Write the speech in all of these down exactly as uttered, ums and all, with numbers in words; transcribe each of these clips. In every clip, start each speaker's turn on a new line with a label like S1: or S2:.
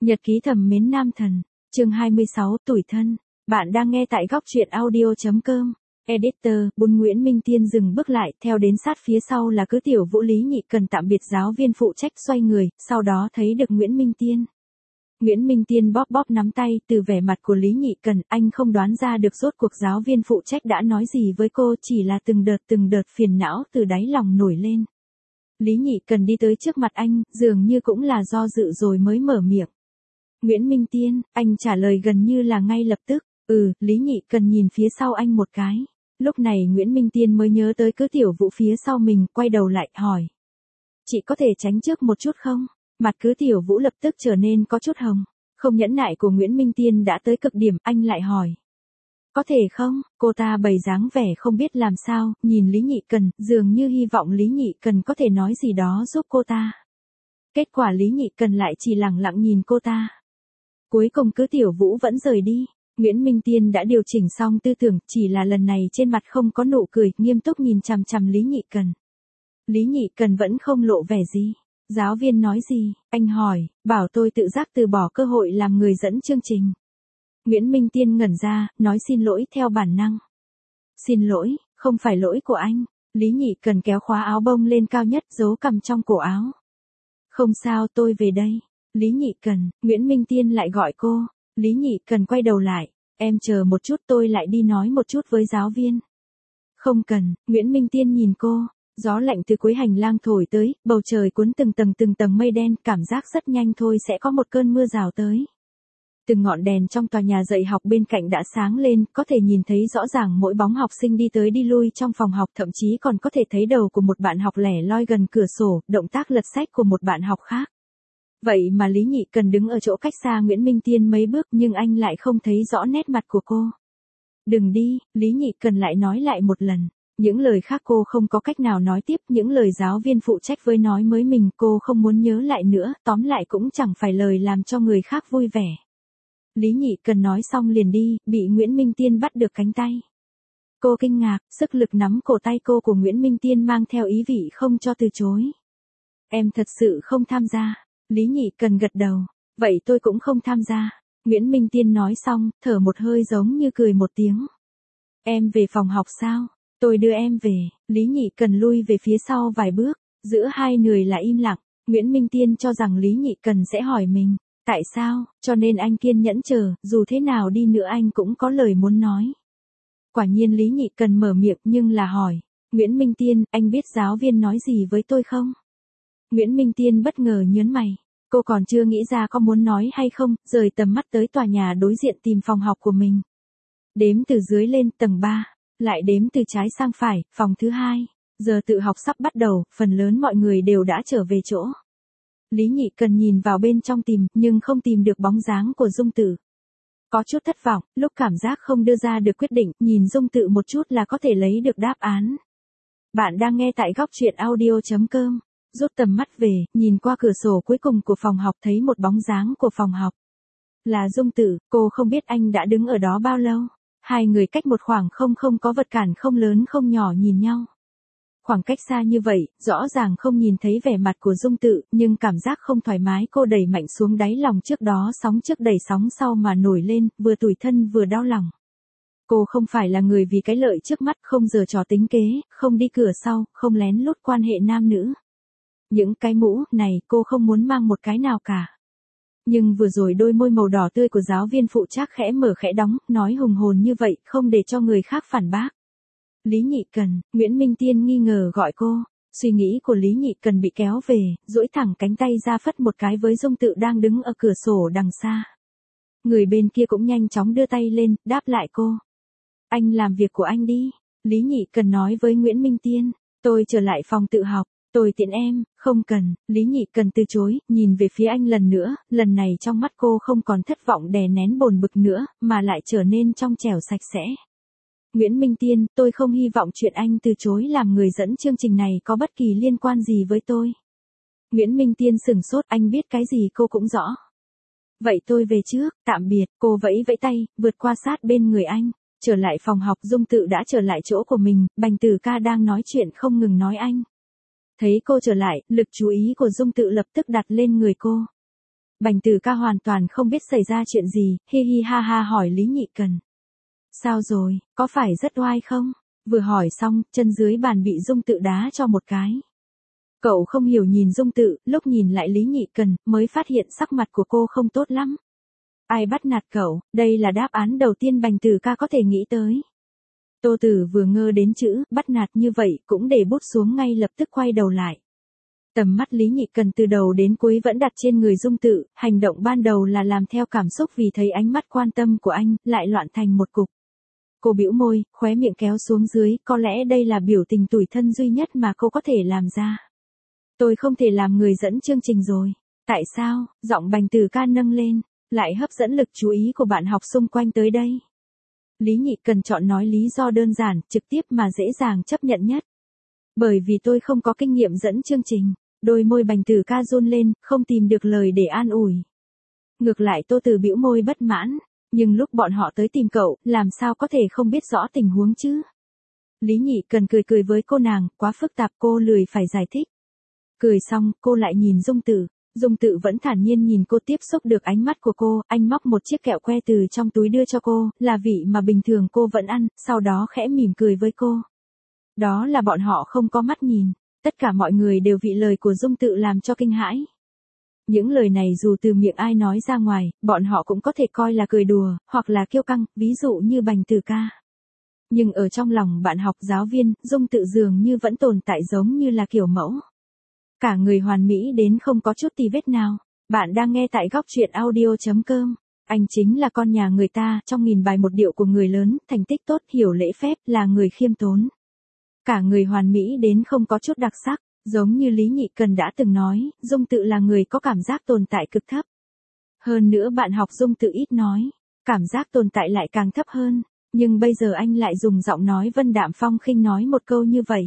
S1: Nhật ký thầm mến nam thần, chương hai mươi sáu, tủi thân. Bạn đang nghe tại góc truyện audio chấm com. Editor, Bun Nguyễn Minh Tiên dừng bước lại, theo đến sát phía sau là cứ tiểu Vũ Lý Nhị Cần tạm biệt giáo viên phụ trách xoay người, sau đó thấy được Nguyễn Minh Tiên. Nguyễn Minh Tiên bóp bóp nắm tay, từ vẻ mặt của Lý Nhị Cần, anh không đoán ra được rốt cuộc giáo viên phụ trách đã nói gì với cô, chỉ là từng đợt từng đợt phiền não từ đáy lòng nổi lên. Lý Nhị Cần đi tới trước mặt anh, dường như cũng là do dự rồi mới mở miệng. Nguyễn Minh Tiên, anh trả lời gần như là ngay lập tức. Ừ, Lý Nhị Cần nhìn phía sau anh một cái. Lúc này Nguyễn Minh Tiên mới nhớ tới cứ tiểu Vũ phía sau mình, quay đầu lại, hỏi. Chị có thể tránh trước một chút không? Mặt cứ tiểu Vũ lập tức trở nên có chút hồng. Không nhẫn nại của Nguyễn Minh Tiên đã tới cực điểm, anh lại hỏi. Có thể không? Cô ta bày dáng vẻ không biết làm sao, nhìn Lý Nhị Cần, dường như hy vọng Lý Nhị Cần có thể nói gì đó giúp cô ta. Kết quả Lý Nhị Cần lại chỉ lẳng lặng nhìn cô ta. Cuối cùng cứ tiểu Vũ vẫn rời đi. Nguyễn Minh Tiên đã điều chỉnh xong tư tưởng, chỉ là lần này trên mặt không có nụ cười, nghiêm túc nhìn chằm chằm Lý Nhị Cần. Lý Nhị Cần vẫn không lộ vẻ gì. Giáo viên nói gì? Anh hỏi, bảo tôi tự giác từ bỏ cơ hội làm người dẫn chương trình. Nguyễn Minh Tiên ngẩn ra, nói xin lỗi theo bản năng. Xin lỗi, không phải lỗi của anh. Lý Nhị Cần kéo khóa áo bông lên cao nhất, giấu cằm trong cổ áo. Không sao, tôi về đây. Lý Nhị Cần, Nguyễn Minh Tiên lại gọi cô. Lý Nhị Cần quay đầu lại. Em chờ một chút, tôi lại đi nói một chút với giáo viên. Không cần, Nguyễn Minh Tiên nhìn cô. Gió lạnh từ cuối hành lang thổi tới, bầu trời cuốn từng tầng từng tầng mây đen, cảm giác rất nhanh thôi sẽ có một cơn mưa rào tới. Từng ngọn đèn trong tòa nhà dạy học bên cạnh đã sáng lên, có thể nhìn thấy rõ ràng mỗi bóng học sinh đi tới đi lui trong phòng học, thậm chí còn có thể thấy đầu của một bạn học lẻ loi gần cửa sổ, động tác lật sách của một bạn học khác. Vậy mà Lý Nhị Cần đứng ở chỗ cách xa Nguyễn Minh Tiên mấy bước, nhưng anh lại không thấy rõ nét mặt của cô. Đừng đi, Lý Nhị Cần lại nói lại một lần. Những lời khác cô không có cách nào nói tiếp, những lời giáo viên phụ trách với nói mới mình cô không muốn nhớ lại nữa, tóm lại cũng chẳng phải lời làm cho người khác vui vẻ. Lý Nhị Cần nói xong liền đi, bị Nguyễn Minh Tiên bắt được cánh tay. Cô kinh ngạc, sức lực nắm cổ tay cô của Nguyễn Minh Tiên mang theo ý vị không cho từ chối. Em thật sự không tham gia. Lý Nhị Cần gật đầu. Vậy tôi cũng không tham gia. Nguyễn Minh Tiên nói xong, thở một hơi giống như cười một tiếng. Em về phòng học sao? Tôi đưa em về. Lý Nhị Cần lui về phía sau vài bước. Giữa hai người là im lặng. Nguyễn Minh Tiên cho rằng Lý Nhị Cần sẽ hỏi mình. Tại sao? Cho nên anh kiên nhẫn chờ, dù thế nào đi nữa anh cũng có lời muốn nói. Quả nhiên Lý Nhị Cần mở miệng nhưng là hỏi. Nguyễn Minh Tiên, anh biết giáo viên nói gì với tôi không? Nguyễn Minh Tiên bất ngờ nhớn mày. Cô còn chưa nghĩ ra có muốn nói hay không, rời tầm mắt tới tòa nhà đối diện tìm phòng học của mình. Đếm từ dưới lên tầng ba, lại đếm từ trái sang phải, phòng thứ hai. Giờ tự học sắp bắt đầu, phần lớn mọi người đều đã trở về chỗ. Lý Nhị Cần nhìn vào bên trong tìm, nhưng không tìm được bóng dáng của Dung Tử. Có chút thất vọng, lúc cảm giác không đưa ra được quyết định, nhìn Dung Tử một chút là có thể lấy được đáp án. Bạn đang nghe tại góc truyện audio chấm com. Rút tầm mắt về, nhìn qua cửa sổ cuối cùng của phòng học thấy một bóng dáng của phòng học. Là Dung Tử, cô không biết anh đã đứng ở đó bao lâu. Hai người cách một khoảng không không có vật cản không lớn không nhỏ nhìn nhau. Khoảng cách xa như vậy, rõ ràng không nhìn thấy vẻ mặt của Dung Tử, nhưng cảm giác không thoải mái cô đẩy mạnh xuống đáy lòng trước đó sóng trước đẩy sóng sau mà nổi lên, vừa tủi thân vừa đau lòng. Cô không phải là người vì cái lợi trước mắt, không giở trò tính kế, không đi cửa sau, không lén lút quan hệ nam nữ. Những cái mũ này cô không muốn mang một cái nào cả. Nhưng vừa rồi đôi môi màu đỏ tươi của giáo viên phụ trách khẽ mở khẽ đóng, nói hùng hồn như vậy, không để cho người khác phản bác. Lý Nhị Cần, Nguyễn Minh Tiên nghi ngờ gọi cô. Suy nghĩ của Lý Nhị Cần bị kéo về, duỗi thẳng cánh tay ra phất một cái với Dung Tự đang đứng ở cửa sổ đằng xa. Người bên kia cũng nhanh chóng đưa tay lên, đáp lại cô. Anh làm việc của anh đi. Lý Nhị Cần nói với Nguyễn Minh Tiên. Tôi trở lại phòng tự học. Tôi tiện em, không cần. Lý Nhị Cần từ chối, nhìn về phía anh lần nữa, lần này trong mắt cô không còn thất vọng đè nén bồn bực nữa, mà lại trở nên trong trẻo sạch sẽ. Nguyễn Minh Tiên, tôi không hy vọng chuyện anh từ chối làm người dẫn chương trình này có bất kỳ liên quan gì với tôi. Nguyễn Minh Tiên sửng sốt, anh biết cái gì cô cũng rõ. Vậy tôi về trước, tạm biệt, cô vẫy vẫy tay, vượt qua sát bên người anh. Trở lại phòng học, Dung Tự đã trở lại chỗ của mình, Bành Tử Ca đang nói chuyện không ngừng nói anh. Thấy cô trở lại, lực chú ý của Dung Tự lập tức đặt lên người cô. Bành Tử Ca hoàn toàn không biết xảy ra chuyện gì, hi hi ha ha hỏi Lý Nhị Cần. Sao rồi, có phải rất oai không? Vừa hỏi xong, chân dưới bàn bị Dung Tự đá cho một cái. Cậu không hiểu nhìn Dung Tự, lúc nhìn lại Lý Nhị Cần, mới phát hiện sắc mặt của cô không tốt lắm. Ai bắt nạt cậu, đây là đáp án đầu tiên Bành Tử Ca có thể nghĩ tới. Tô Tử vừa ngơ đến chữ, bắt nạt như vậy, cũng để bút xuống ngay lập tức quay đầu lại. Tầm mắt Lý Nhị Cần từ đầu đến cuối vẫn đặt trên người Dung Tự, hành động ban đầu là làm theo cảm xúc vì thấy ánh mắt quan tâm của anh, lại loạn thành một cục. Cô bĩu môi, khóe miệng kéo xuống dưới, có lẽ đây là biểu tình tủi thân duy nhất mà cô có thể làm ra. Tôi không thể làm người dẫn chương trình rồi. Tại sao? Giọng Bành Tử Ca nâng lên, lại hấp dẫn lực chú ý của bạn học xung quanh tới đây. Lý Nhị Cần chọn nói lý do đơn giản, trực tiếp mà dễ dàng chấp nhận nhất. Bởi vì tôi không có kinh nghiệm dẫn chương trình. Đôi môi Bành Tử Ca run lên, không tìm được lời để an ủi. Ngược lại Tô Tử bĩu môi bất mãn, nhưng lúc bọn họ tới tìm cậu, làm sao có thể không biết rõ tình huống chứ? Lý Nhị Cần cười cười với cô nàng, quá phức tạp cô lười phải giải thích. Cười xong, cô lại nhìn Dung Tự. Dung Tự vẫn thản nhiên nhìn cô, tiếp xúc được ánh mắt của cô, anh móc một chiếc kẹo que từ trong túi đưa cho cô, là vị mà bình thường cô vẫn ăn, sau đó khẽ mỉm cười với cô. Đó là bọn họ không có mắt nhìn. Tất cả mọi người đều bị lời của Dung Tự làm cho kinh hãi. Những lời này dù từ miệng ai nói ra ngoài, bọn họ cũng có thể coi là cười đùa, hoặc là kiêu căng, ví dụ như Bành Tử Ca. Nhưng ở trong lòng bạn học giáo viên, Dung Tự dường như vẫn tồn tại giống như là kiểu mẫu. Cả người hoàn mỹ đến không có chút tì vết nào. Bạn đang nghe tại góc truyện audio chấm com. Anh chính là con nhà người ta, trong nghìn bài một điệu của người lớn, thành tích tốt, hiểu lễ phép, là người khiêm tốn. Cả người hoàn mỹ đến không có chút đặc sắc, giống như Lý Nhị Cần đã từng nói, Dung Tự là người có cảm giác tồn tại cực thấp. Hơn nữa bạn học Dung Tự ít nói, cảm giác tồn tại lại càng thấp hơn, nhưng bây giờ anh lại dùng giọng nói vân đạm phong khinh nói một câu như vậy.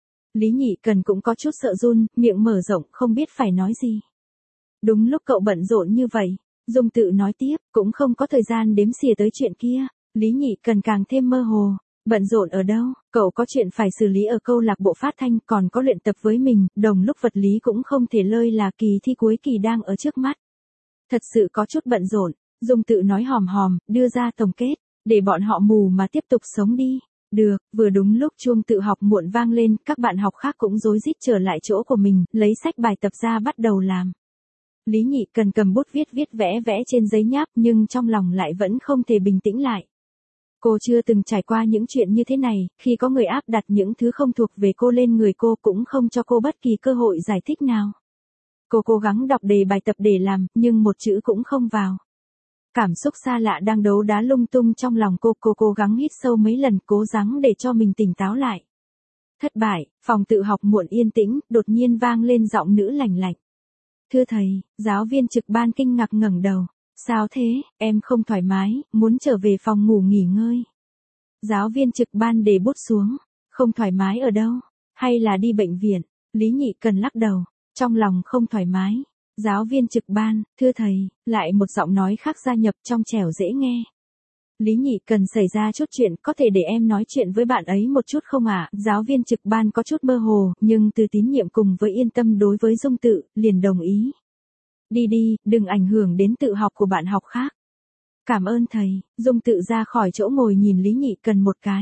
S1: Lý Nhị Cần cũng có chút sợ run, miệng mở rộng không biết phải nói gì. Đúng lúc cậu bận rộn như vậy, Dung Tự nói tiếp, cũng không có thời gian đếm xỉa tới chuyện kia. Lý Nhị Cần càng thêm mơ hồ. Bận rộn ở đâu, cậu có chuyện phải xử lý ở câu lạc bộ phát thanh, còn có luyện tập với mình, đồng lúc vật lý cũng không thể lơi là kỳ thi cuối kỳ đang ở trước mắt. Thật sự có chút bận rộn, Dung Tự nói hòm hòm, đưa ra tổng kết, để bọn họ mù mà tiếp tục sống đi. Được, vừa đúng lúc chuông tự học muộn vang lên, các bạn học khác cũng rối rít trở lại chỗ của mình, lấy sách bài tập ra bắt đầu làm. Lý Nhị Cần cầm bút viết viết vẽ vẽ trên giấy nháp, nhưng trong lòng lại vẫn không thể bình tĩnh lại. Cô chưa từng trải qua những chuyện như thế này, khi có người áp đặt những thứ không thuộc về cô lên người cô, cũng không cho cô bất kỳ cơ hội giải thích nào. Cô cố gắng đọc đề bài tập để làm, nhưng một chữ cũng không vào. Cảm xúc xa lạ đang đấu đá lung tung trong lòng cô, cô cố gắng hít sâu mấy lần, cố gắng để cho mình tỉnh táo lại. Thất bại, phòng tự học muộn yên tĩnh, đột nhiên vang lên giọng nữ lành lạnh. Thưa thầy, giáo viên trực ban kinh ngạc ngẩng đầu. Sao thế, em không thoải mái, muốn trở về phòng ngủ nghỉ ngơi. Giáo viên trực ban để bút xuống, không thoải mái ở đâu, hay là đi bệnh viện. Lý Nhị Cần lắc đầu, trong lòng không thoải mái. Giáo viên trực ban, thưa thầy, lại một giọng nói khác gia nhập trong trẻo dễ nghe. Lý Nhị Cần xảy ra chút chuyện, có thể để em nói chuyện với bạn ấy một chút không ạ? À? Giáo viên trực ban có chút mơ hồ, nhưng từ tín nhiệm cùng với yên tâm đối với Dung Tự, liền đồng ý. Đi đi, đừng ảnh hưởng đến tự học của bạn học khác. Cảm ơn thầy, Dung Tự ra khỏi chỗ ngồi nhìn Lý Nhị Cần một cái.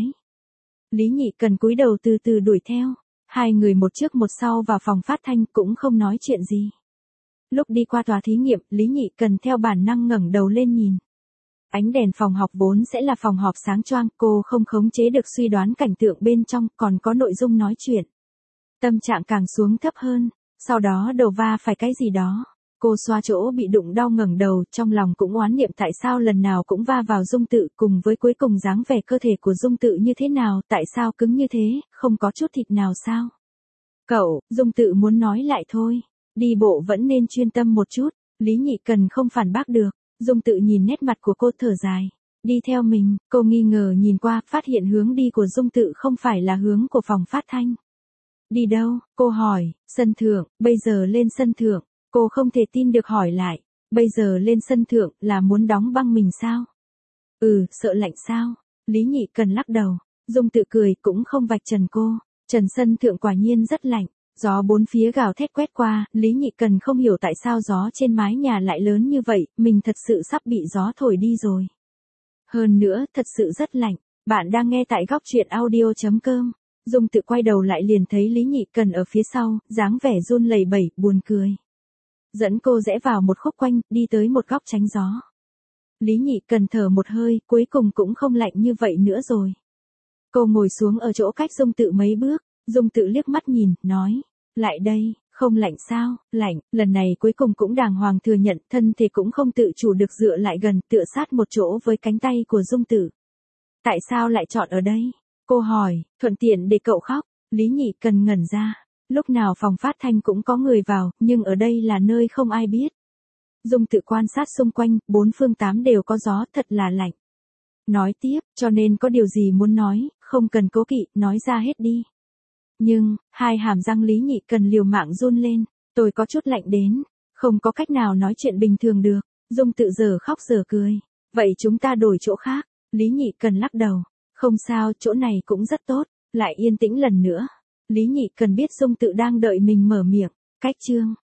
S1: Lý Nhị Cần cúi đầu từ từ đuổi theo. Hai người một trước một sau vào phòng phát thanh cũng không nói chuyện gì. Lúc đi qua tòa thí nghiệm, Lý Nhị Cần theo bản năng ngẩng đầu lên nhìn. Ánh đèn phòng học vốn sẽ là phòng họp sáng choang, cô không khống chế được suy đoán cảnh tượng bên trong, còn có nội dung nói chuyện. Tâm trạng càng xuống thấp hơn, sau đó đầu va phải cái gì đó. Cô xoa chỗ bị đụng đau ngẩng đầu, trong lòng cũng oán niệm tại sao lần nào cũng va vào Dung Tự, cùng với cuối cùng dáng vẻ cơ thể của Dung Tự như thế nào, tại sao cứng như thế, không có chút thịt nào sao? Cậu, Dung Tự muốn nói lại thôi, đi bộ vẫn nên chuyên tâm một chút, Lý Nhị Cần không phản bác được, Dung Tự nhìn nét mặt của cô thở dài, đi theo mình, cô nghi ngờ nhìn qua, phát hiện hướng đi của Dung Tự không phải là hướng của phòng phát thanh. Đi đâu, cô hỏi, sân thượng, bây giờ lên sân thượng. Cô không thể tin được hỏi lại, bây giờ lên sân thượng là muốn đóng băng mình sao? Ừ, sợ lạnh sao? Lý Nhị Cần lắc đầu, Dung Tự cười cũng không vạch trần cô, trần sân thượng quả nhiên rất lạnh, Gió bốn phía gào thét quét qua, Lý Nhị Cần không hiểu tại sao gió trên mái nhà lại lớn như vậy, mình thật sự sắp bị gió thổi đi rồi. Hơn nữa, thật sự rất lạnh. Bạn đang nghe tại góc truyện audio chấm com. Dung Tự quay đầu lại liền thấy Lý Nhị Cần ở phía sau, dáng vẻ run lẩy bẩy, buồn cười. Dẫn cô rẽ vào một khúc quanh, đi tới một góc tránh gió. Lý Nhị Cần thở một hơi, cuối cùng cũng không lạnh như vậy nữa rồi. Cô ngồi xuống ở chỗ cách Dung Tự mấy bước, Dung Tự liếc mắt nhìn, nói, lại đây, không lạnh sao, lạnh, lần này cuối cùng cũng đàng hoàng thừa nhận, thân thể cũng không tự chủ được dựa lại gần, tựa sát một chỗ với cánh tay của Dung Tự. Tại sao lại chọn ở đây? Cô hỏi, thuận tiện để cậu khóc. Lý Nhị Cần ngẩn ra, lúc nào phòng phát thanh cũng có người vào, nhưng ở đây là nơi không ai biết. Dung Tự quan sát xung quanh, bốn phương tám đều có gió, thật là lạnh. Nói tiếp, cho nên có điều gì muốn nói, không cần cố kỵ, nói ra hết đi. Nhưng, hai hàm răng Lý Nhị Cần liều mạng run lên, tôi có chút lạnh đến, không có cách nào nói chuyện bình thường được. Dung Tự giờ khóc giờ cười, vậy chúng ta đổi chỗ khác. Lý Nhị Cần lắc đầu, không sao, chỗ này cũng rất tốt, lại yên tĩnh lần nữa. Lý Nhị Cần biết Dung Tự đang đợi mình mở miệng, cách chương.